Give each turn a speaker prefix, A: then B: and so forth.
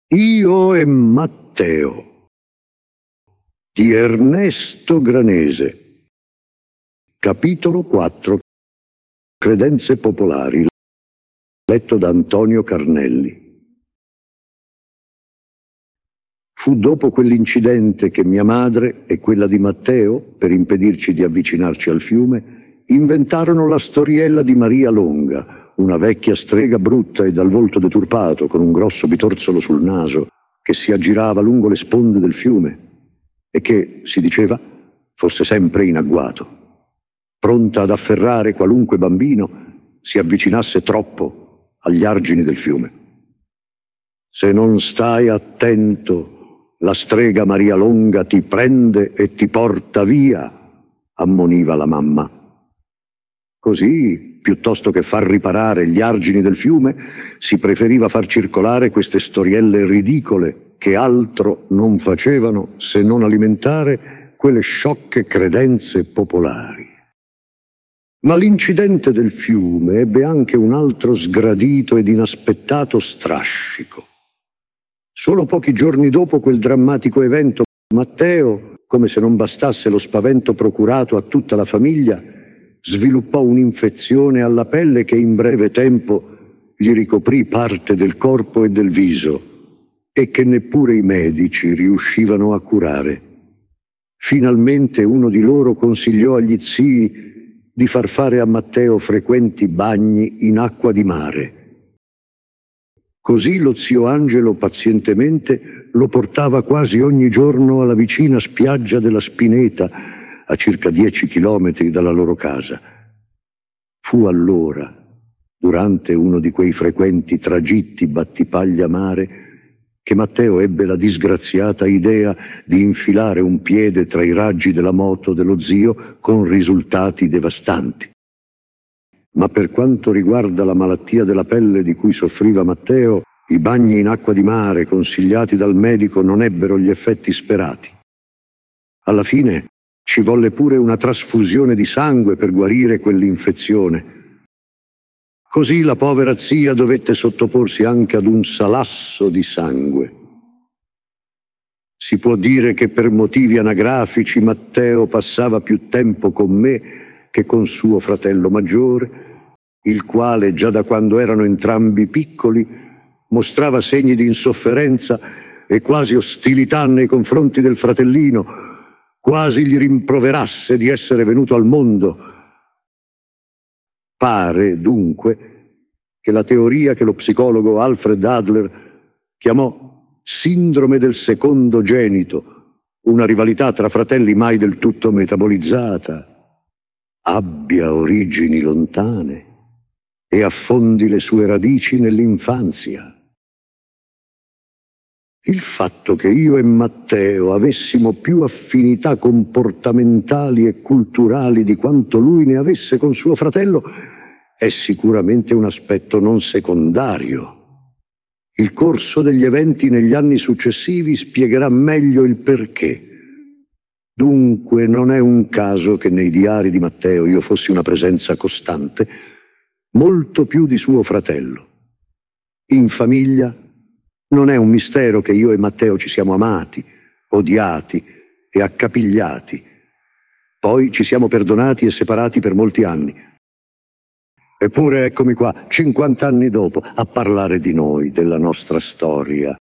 A: Io e Matteo di Ernesto Granese. Capitolo 4. Credenze popolari. Letto da Antonio Carnelli. Fu dopo quell'incidente che mia madre e quella di Matteo, per impedirci di avvicinarci al fiume, inventarono la storiella di Maria Longa, una vecchia strega brutta e dal volto deturpato, con un grosso bitorzolo sul naso, che si aggirava lungo le sponde del fiume e che, si diceva, fosse sempre in agguato, pronta ad afferrare qualunque bambino si avvicinasse troppo agli argini del fiume. Se non stai attento, la strega Maria Longa ti prende e ti porta via, ammoniva la mamma. Così, piuttosto che far riparare gli argini del fiume, si preferiva far circolare queste storielle ridicole che altro non facevano se non alimentare quelle sciocche credenze popolari. Ma l'incidente del fiume ebbe anche un altro sgradito ed inaspettato strascico. Solo pochi giorni dopo quel drammatico evento, Matteo, come se non bastasse lo spavento procurato a tutta la famiglia, sviluppò un'infezione alla pelle che in breve tempo gli ricoprì parte del corpo e del viso e che neppure i medici riuscivano a curare. Finalmente uno di loro consigliò agli zii di far fare a Matteo frequenti bagni in acqua di mare. Così lo zio Angelo pazientemente lo portava quasi ogni giorno alla vicina spiaggia della Spineta, a circa 10 chilometri dalla loro casa. Fu allora, durante uno di quei frequenti tragitti battipaglia mare, che Matteo ebbe la disgraziata idea di infilare un piede tra i raggi della moto dello zio con risultati devastanti. Ma per quanto riguarda la malattia della pelle di cui soffriva Matteo, i bagni in acqua di mare consigliati dal medico non ebbero gli effetti sperati. Alla fine ci volle pure una trasfusione di sangue per guarire quell'infezione. Così la povera zia dovette sottoporsi anche ad un salasso di sangue. Si può dire che per motivi anagrafici Matteo passava più tempo con me che con suo fratello maggiore, il quale già da quando erano entrambi piccoli mostrava segni di insofferenza e quasi ostilità nei confronti del fratellino, quasi gli rimproverasse di essere venuto al mondo. Pare, dunque, che la teoria che lo psicologo Alfred Adler chiamò sindrome del secondogenito, una rivalità tra fratelli mai del tutto metabolizzata, abbia origini lontane e affondi le sue radici nell'infanzia. Il fatto che io e Matteo avessimo più affinità comportamentali e culturali di quanto lui ne avesse con suo fratello è sicuramente un aspetto non secondario. Il corso degli eventi negli anni successivi spiegherà meglio il perché. Dunque non è un caso che nei diari di Matteo io fossi una presenza costante, molto più di suo fratello. In famiglia non è un mistero che io e Matteo ci siamo amati, odiati e accapigliati. Poi ci siamo perdonati e separati per molti anni. Eppure eccomi qua, 50 anni dopo, a parlare di noi, della nostra storia.